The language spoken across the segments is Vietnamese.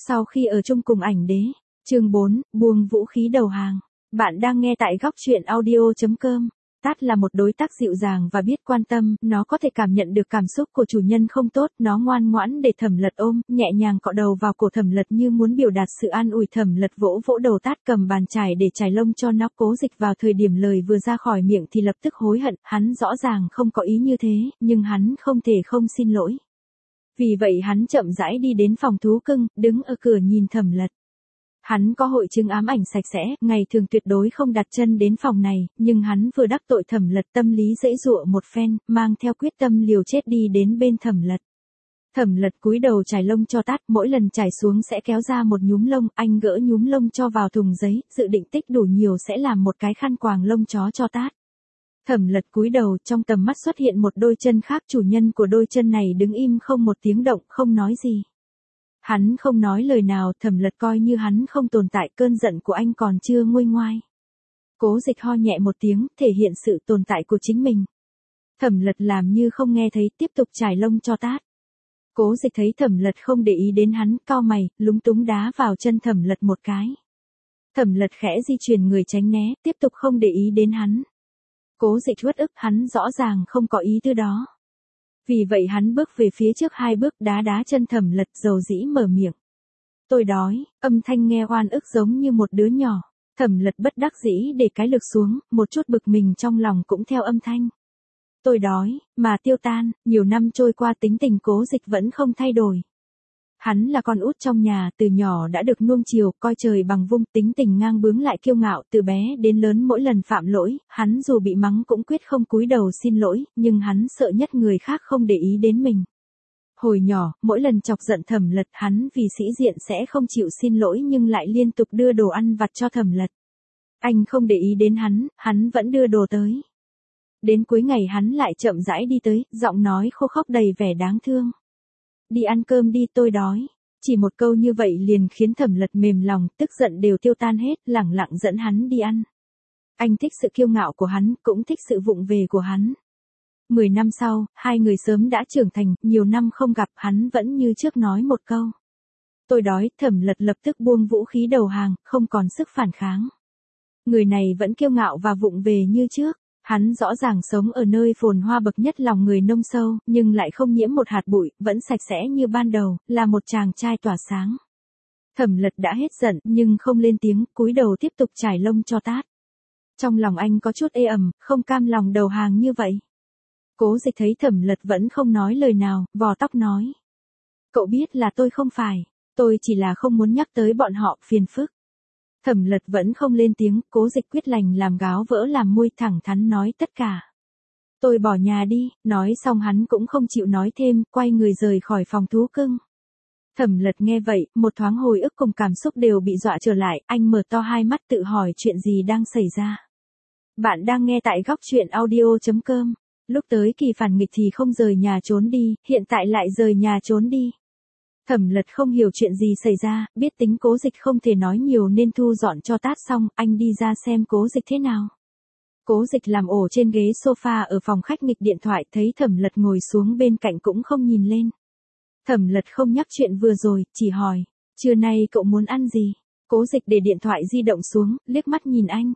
Sau khi ở chung cùng ảnh đế, chương 4, buông vũ khí đầu hàng. Bạn đang nghe tại góc truyện audio.com. Tát là một đối tác dịu dàng và biết quan tâm, nó có thể cảm nhận được cảm xúc của chủ nhân không tốt, nó ngoan ngoãn để Thẩm Lật ôm, nhẹ nhàng cọ đầu vào cổ Thẩm Lật như muốn biểu đạt sự an ủi. Thẩm Lật vỗ vỗ đầu Tát, cầm bàn chải để chải lông cho nó. Cố Dịch vào thời điểm lời vừa ra khỏi miệng thì lập tức hối hận, hắn rõ ràng không có ý như thế, nhưng hắn không thể không xin lỗi. Vì vậy hắn chậm rãi đi đến phòng thú cưng, đứng ở cửa nhìn Thẩm Lật. Hắn có hội chứng ám ảnh sạch sẽ, ngày thường tuyệt đối không đặt chân đến phòng này, nhưng hắn vừa đắc tội Thẩm Lật, tâm lý dễ dụa một phen, mang theo quyết tâm liều chết đi đến bên Thẩm Lật. Thẩm Lật cúi đầu chải lông cho Tát, mỗi lần chải xuống sẽ kéo ra một nhúm lông, anh gỡ nhúm lông cho vào thùng giấy, dự định tích đủ nhiều sẽ làm một cái khăn quàng lông chó cho Tát. Thẩm Lật cúi đầu, trong tầm mắt xuất hiện một đôi chân khác, chủ nhân của đôi chân này đứng im không một tiếng động, không nói gì. Hắn không nói lời nào, Thẩm Lật coi như hắn không tồn tại, cơn giận của anh còn chưa nguôi ngoai. Cố Dịch ho nhẹ một tiếng, thể hiện sự tồn tại của chính mình. Thẩm Lật làm như không nghe thấy, tiếp tục chải lông cho Tát. Cố Dịch thấy Thẩm Lật không để ý đến hắn, cau mày, lúng túng đá vào chân Thẩm Lật một cái. Thẩm Lật khẽ di chuyển người tránh né, tiếp tục không để ý đến hắn. Cố Dịch uất ức, hắn rõ ràng không có ý tư đó. Vì vậy hắn bước về phía trước 2 bước, đá chân Thẩm Lật, dầu dĩ mở miệng. Tôi đói, âm thanh nghe oan ức giống như một đứa nhỏ. Thẩm Lật bất đắc dĩ để cái lược xuống, một chút bực mình trong lòng cũng theo âm thanh. Tôi đói, mà tiêu tan, nhiều năm trôi qua tính tình Cố Dịch vẫn không thay đổi. Hắn là con út trong nhà, từ nhỏ đã được nuông chiều, coi trời bằng vung, tính tình ngang bướng lại kiêu ngạo, từ bé đến lớn mỗi lần phạm lỗi, hắn dù bị mắng cũng quyết không cúi đầu xin lỗi, nhưng hắn sợ nhất người khác không để ý đến mình. Hồi nhỏ, mỗi lần chọc giận Thẩm Lật, hắn vì sĩ diện sẽ không chịu xin lỗi nhưng lại liên tục đưa đồ ăn vặt cho Thẩm Lật. Anh không để ý đến hắn vẫn đưa đồ tới. Đến cuối ngày hắn lại chậm rãi đi tới, giọng nói khô khốc đầy vẻ đáng thương. Đi ăn cơm đi, tôi đói. Chỉ một câu như vậy liền khiến Thẩm Lật mềm lòng, tức giận đều tiêu tan hết, lẳng lặng dẫn hắn đi ăn. Anh thích sự kiêu ngạo của hắn, cũng thích sự vụng về của hắn. 10 năm sau, hai người sớm đã trưởng thành, nhiều năm không gặp, hắn vẫn như trước nói một câu. Tôi đói. Thẩm Lật lập tức buông vũ khí đầu hàng, không còn sức phản kháng. Người này vẫn kiêu ngạo và vụng về như trước. Hắn rõ ràng sống ở nơi phồn hoa bậc nhất lòng người nông sâu, nhưng lại không nhiễm một hạt bụi, vẫn sạch sẽ như ban đầu, là một chàng trai tỏa sáng. Thẩm Lật đã hết giận, nhưng không lên tiếng, cúi đầu tiếp tục chải lông cho Tát. Trong lòng anh có chút ê ẩm, không cam lòng đầu hàng như vậy. Cố Dịch thấy Thẩm Lật vẫn không nói lời nào, vò tóc nói. Cậu biết là tôi không phải, tôi chỉ là không muốn nhắc tới bọn họ, phiền phức. Thẩm Lật vẫn không lên tiếng, Cố Dịch quyết lành làm gáo vỡ làm môi, thẳng thắn nói tất cả. Tôi bỏ nhà đi, nói xong hắn cũng không chịu nói thêm, quay người rời khỏi phòng thú cưng. Thẩm Lật nghe vậy, một thoáng hồi ức cùng cảm xúc đều bị dọa trở lại, anh mở to hai mắt tự hỏi chuyện gì đang xảy ra. Bạn đang nghe tại góc truyện audio.com. Lúc tới kỳ phản nghịch thì không rời nhà trốn đi, hiện tại lại rời nhà trốn đi. Thẩm Lật không hiểu chuyện gì xảy ra, biết tính Cố Dịch không thể nói nhiều nên thu dọn cho Tát xong, anh đi ra xem Cố Dịch thế nào. Cố Dịch làm ổ trên ghế sofa ở phòng khách nghịch điện thoại, thấy Thẩm Lật ngồi xuống bên cạnh cũng không nhìn lên. Thẩm Lật không nhắc chuyện vừa rồi, chỉ hỏi, trưa nay cậu muốn ăn gì? Cố Dịch để điện thoại di động xuống, liếc mắt nhìn anh.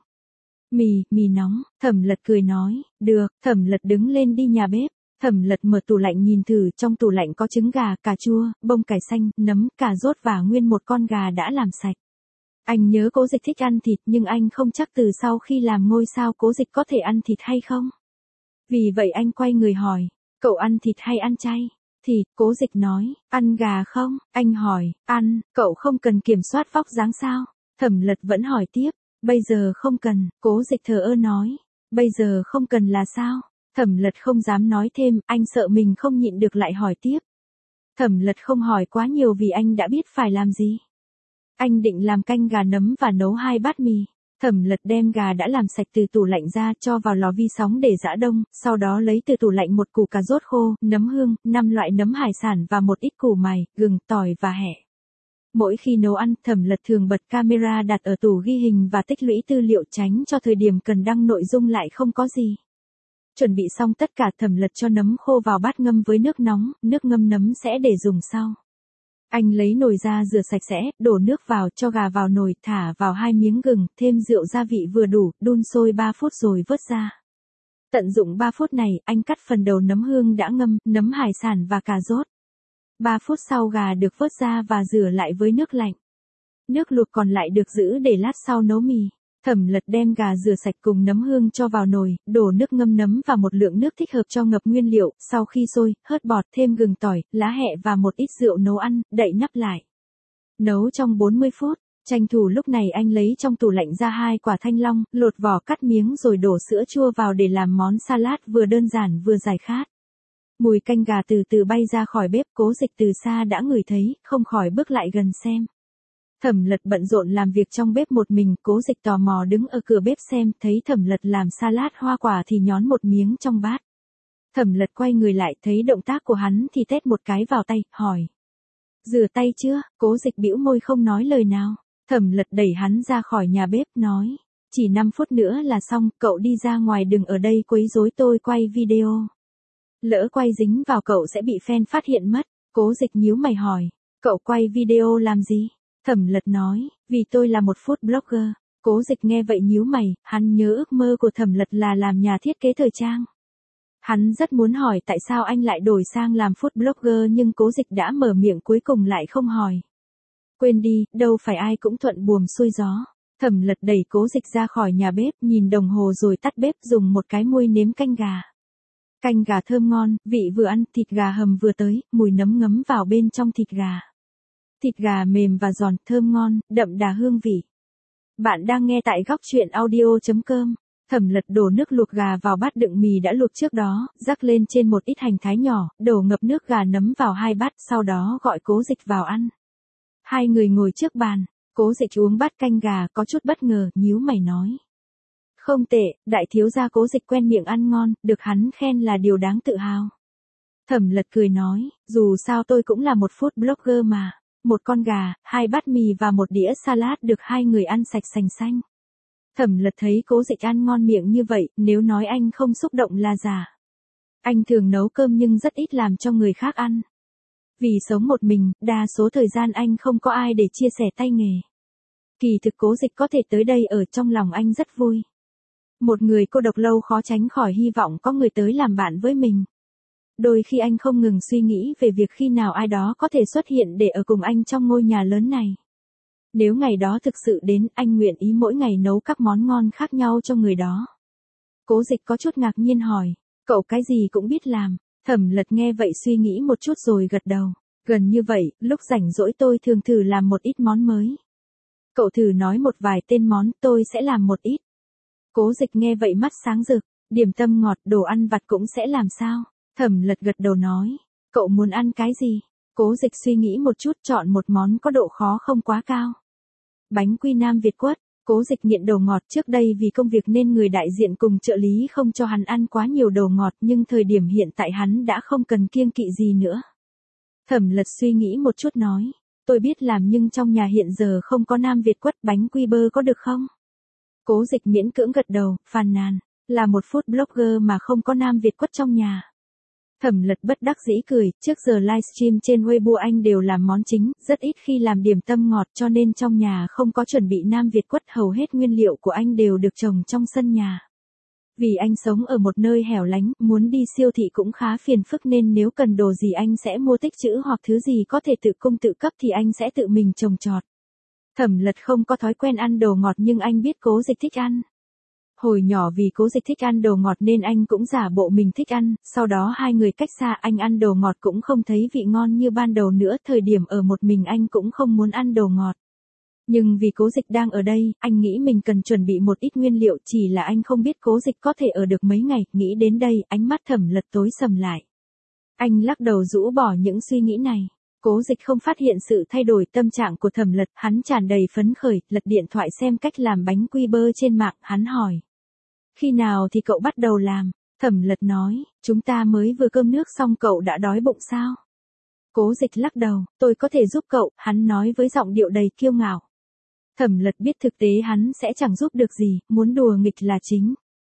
Mì nóng. Thẩm Lật cười nói, được. Thẩm Lật đứng lên đi nhà bếp. Thẩm Lật mở tủ lạnh nhìn thử, trong tủ lạnh có trứng gà, cà chua, bông cải xanh, nấm, cà rốt và nguyên một con gà đã làm sạch. Anh nhớ Cố Dịch thích ăn thịt nhưng anh không chắc từ sau khi làm ngôi sao Cố Dịch có thể ăn thịt hay không. Vì vậy anh quay người hỏi, cậu ăn thịt hay ăn chay? Thịt. Cố Dịch nói, ăn gà không? Anh hỏi, ăn. Cậu không cần kiểm soát vóc dáng sao? Thẩm Lật vẫn hỏi tiếp, bây giờ không cần. Cố Dịch thờ ơ nói, bây giờ không cần là sao? Thẩm Lật không dám nói thêm, anh sợ mình không nhịn được lại hỏi tiếp. Thẩm Lật không hỏi quá nhiều vì anh đã biết phải làm gì. Anh định làm canh gà nấm và nấu 2 bát mì. Thẩm Lật đem gà đã làm sạch từ tủ lạnh ra, cho vào lò vi sóng để giã đông, sau đó lấy từ tủ lạnh một củ cà rốt khô, nấm hương, 5 loại nấm hải sản và một ít củ mày, gừng, tỏi và hẹ. Mỗi khi nấu ăn, Thẩm Lật thường bật camera đặt ở tủ ghi hình và tích lũy tư liệu, tránh cho thời điểm cần đăng nội dung lại không có gì. Chuẩn bị xong tất cả, Thẩm Lật cho nấm khô vào bát ngâm với nước nóng, nước ngâm nấm sẽ để dùng sau. Anh lấy nồi ra rửa sạch sẽ, đổ nước vào, cho gà vào nồi, thả vào 2 miếng gừng, thêm rượu gia vị vừa đủ, đun sôi 3 phút rồi vớt ra. Tận dụng 3 phút này, anh cắt phần đầu nấm hương đã ngâm, nấm hải sản và cà rốt. 3 phút sau gà được vớt ra và rửa lại với nước lạnh. Nước luộc còn lại được giữ để lát sau nấu mì. Thẩm Lật đem gà rửa sạch cùng nấm hương cho vào nồi, đổ nước ngâm nấm và một lượng nước thích hợp cho ngập nguyên liệu, sau khi sôi, hớt bọt, thêm gừng tỏi, lá hẹ và một ít rượu nấu ăn, đậy nắp lại. Nấu trong 40 phút, tranh thủ lúc này anh lấy trong tủ lạnh ra 2 quả thanh long, lột vỏ cắt miếng rồi đổ sữa chua vào để làm món salad vừa đơn giản vừa giải khát. Mùi canh gà từ từ bay ra khỏi bếp, Cố Dịch từ xa đã ngửi thấy, không khỏi bước lại gần xem. Thẩm Lật bận rộn làm việc trong bếp một mình, Cố Dịch tò mò đứng ở cửa bếp xem, thấy Thẩm Lật làm salad hoa quả thì nhón một miếng trong bát. Thẩm Lật quay người lại, thấy động tác của hắn thì tét một cái vào tay, hỏi. Rửa tay chưa? Cố Dịch bĩu môi không nói lời nào. Thẩm Lật đẩy hắn ra khỏi nhà bếp, nói. Chỉ 5 phút nữa là xong, cậu đi ra ngoài đừng ở đây quấy rối tôi quay video. Lỡ quay dính vào cậu sẽ bị fan phát hiện mất. Cố Dịch nhíu mày hỏi. Cậu quay video làm gì? Thẩm Lật nói, vì tôi là một food blogger. Cố Dịch nghe vậy nhíu mày, hắn nhớ ước mơ của Thẩm Lật là làm nhà thiết kế thời trang. Hắn rất muốn hỏi tại sao anh lại đổi sang làm food blogger nhưng Cố Dịch đã mở miệng cuối cùng lại không hỏi. Quên đi, đâu phải ai cũng thuận buồm xuôi gió. Thẩm Lật đẩy Cố Dịch ra khỏi nhà bếp, nhìn đồng hồ rồi tắt bếp, dùng một cái muôi nếm canh gà. Canh gà thơm ngon, vị vừa ăn, thịt gà hầm vừa tới, mùi nấm ngấm vào bên trong thịt gà. Thịt gà mềm và giòn, thơm ngon, đậm đà hương vị. Bạn đang nghe tại góc truyện audio.com. Thẩm Lật đổ nước luộc gà vào bát đựng mì đã luộc trước đó, rắc lên trên một ít hành thái nhỏ, đổ ngập nước gà nấm vào 2 bát, sau đó gọi Cố Dịch vào ăn. 2 người ngồi trước bàn, Cố Dịch uống bát canh gà có chút bất ngờ, nhíu mày nói. Không tệ, đại thiếu gia Cố Dịch quen miệng ăn ngon, được hắn khen là điều đáng tự hào. Thẩm Lật cười nói, dù sao tôi cũng là một food blogger mà. 1 con gà, 2 bát mì và 1 đĩa salad được 2 người ăn sạch sành xanh. Thẩm Lật thấy Cố Dịch ăn ngon miệng như vậy, nếu nói anh không xúc động là giả. Anh thường nấu cơm nhưng rất ít làm cho người khác ăn. Vì sống một mình, đa số thời gian anh không có ai để chia sẻ tay nghề. Kỳ thực Cố Dịch có thể tới đây ở trong lòng anh rất vui. Một người cô độc lâu khó tránh khỏi hy vọng có người tới làm bạn với mình. Đôi khi anh không ngừng suy nghĩ về việc khi nào ai đó có thể xuất hiện để ở cùng anh trong ngôi nhà lớn này. Nếu ngày đó thực sự đến, anh nguyện ý mỗi ngày nấu các món ngon khác nhau cho người đó. Cố Dịch có chút ngạc nhiên hỏi, cậu cái gì cũng biết làm. Thẩm Lật nghe vậy suy nghĩ một chút rồi gật đầu. Gần như vậy, lúc rảnh rỗi tôi thường thử làm một ít món mới. Cậu thử nói một vài tên món, tôi sẽ làm một ít. Cố Dịch nghe vậy mắt sáng rực, điểm tâm ngọt, đồ ăn vặt cũng sẽ làm sao? Thẩm Lật gật đầu nói, cậu muốn ăn cái gì? Cố Dịch suy nghĩ một chút chọn một món có độ khó không quá cao. Bánh quy Nam Việt Quất. Cố Dịch nghiện đồ ngọt trước đây vì công việc nên người đại diện cùng trợ lý không cho hắn ăn quá nhiều đồ ngọt nhưng thời điểm hiện tại hắn đã không cần kiêng kỵ gì nữa. Thẩm Lật suy nghĩ một chút nói, tôi biết làm nhưng trong nhà hiện giờ không có Nam Việt Quất, bánh quy bơ có được không? Cố Dịch miễn cưỡng gật đầu, phàn nàn, là một food blogger mà không có Nam Việt Quất trong nhà. Thẩm Lật bất đắc dĩ cười, trước giờ livestream trên Weibo anh đều làm món chính, rất ít khi làm điểm tâm ngọt cho nên trong nhà không có chuẩn bị Nam Việt Quất, hầu hết nguyên liệu của anh đều được trồng trong sân nhà. Vì anh sống ở một nơi hẻo lánh, muốn đi siêu thị cũng khá phiền phức nên nếu cần đồ gì anh sẽ mua tích trữ hoặc thứ gì có thể tự cung tự cấp thì anh sẽ tự mình trồng trọt. Thẩm Lật không có thói quen ăn đồ ngọt nhưng anh biết Cố Dịch thích ăn. Hồi nhỏ vì Cố Dịch thích ăn đồ ngọt nên anh cũng giả bộ mình thích ăn, sau đó 2 người cách xa, anh ăn đồ ngọt cũng không thấy vị ngon như ban đầu nữa, thời điểm ở một mình anh cũng không muốn ăn đồ ngọt. Nhưng vì Cố Dịch đang ở đây, anh nghĩ mình cần chuẩn bị một ít nguyên liệu, chỉ là anh không biết Cố Dịch có thể ở được mấy ngày, nghĩ đến đây, ánh mắt Thẩm Lật tối sầm lại. Anh lắc đầu rũ bỏ những suy nghĩ này. Cố Dịch không phát hiện sự thay đổi tâm trạng của Thẩm Lật, hắn tràn đầy phấn khởi, lật điện thoại xem cách làm bánh quy bơ trên mạng, hắn hỏi. Khi nào thì cậu bắt đầu làm? Thẩm Lật nói, chúng ta mới vừa cơm nước xong cậu đã đói bụng sao? Cố Dịch lắc đầu, tôi có thể giúp cậu, hắn nói với giọng điệu đầy kiêu ngạo. Thẩm Lật biết thực tế hắn sẽ chẳng giúp được gì, muốn đùa nghịch là chính.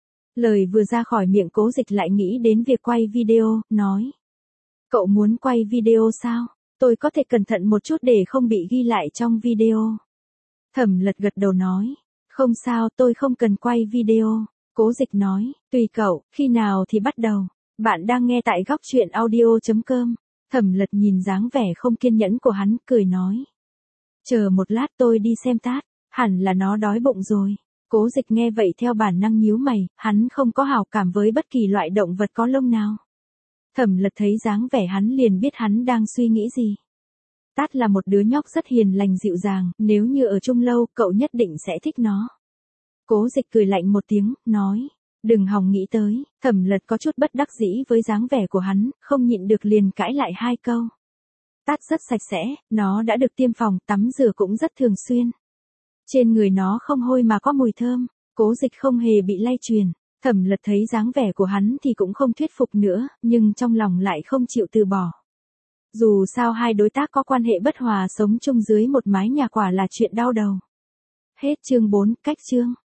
Lời vừa ra khỏi miệng Cố Dịch lại nghĩ đến việc quay video, nói. Cậu muốn quay video sao? Tôi có thể cẩn thận một chút để không bị ghi lại trong video. Thẩm Lật gật đầu nói. Không sao, tôi không cần quay video. Cố Dịch nói, tùy cậu, khi nào thì bắt đầu. Bạn đang nghe tại góc truyện audio.com. Thẩm Lật nhìn dáng vẻ không kiên nhẫn của hắn, cười nói. Chờ một lát tôi đi xem Tát, hẳn là nó đói bụng rồi. Cố Dịch nghe vậy theo bản năng nhíu mày, hắn không có hảo cảm với bất kỳ loại động vật có lông nào. Thẩm Lật thấy dáng vẻ hắn liền biết hắn đang suy nghĩ gì. Tát là một đứa nhóc rất hiền lành dịu dàng, nếu như ở chung lâu, cậu nhất định sẽ thích nó. Cố Dịch cười lạnh một tiếng, nói, đừng hòng nghĩ tới. Thẩm Lật có chút bất đắc dĩ với dáng vẻ của hắn, không nhịn được liền cãi lại hai câu. Tát rất sạch sẽ, nó đã được tiêm phòng, tắm rửa cũng rất thường xuyên. Trên người nó không hôi mà có mùi thơm. Cố Dịch không hề bị lay truyền. Thẩm Lật thấy dáng vẻ của hắn thì cũng không thuyết phục nữa, nhưng trong lòng lại không chịu từ bỏ. Dù sao hai đối tác có quan hệ bất hòa sống chung dưới một mái nhà quả là chuyện đau đầu. Hết chương 4, cách chương.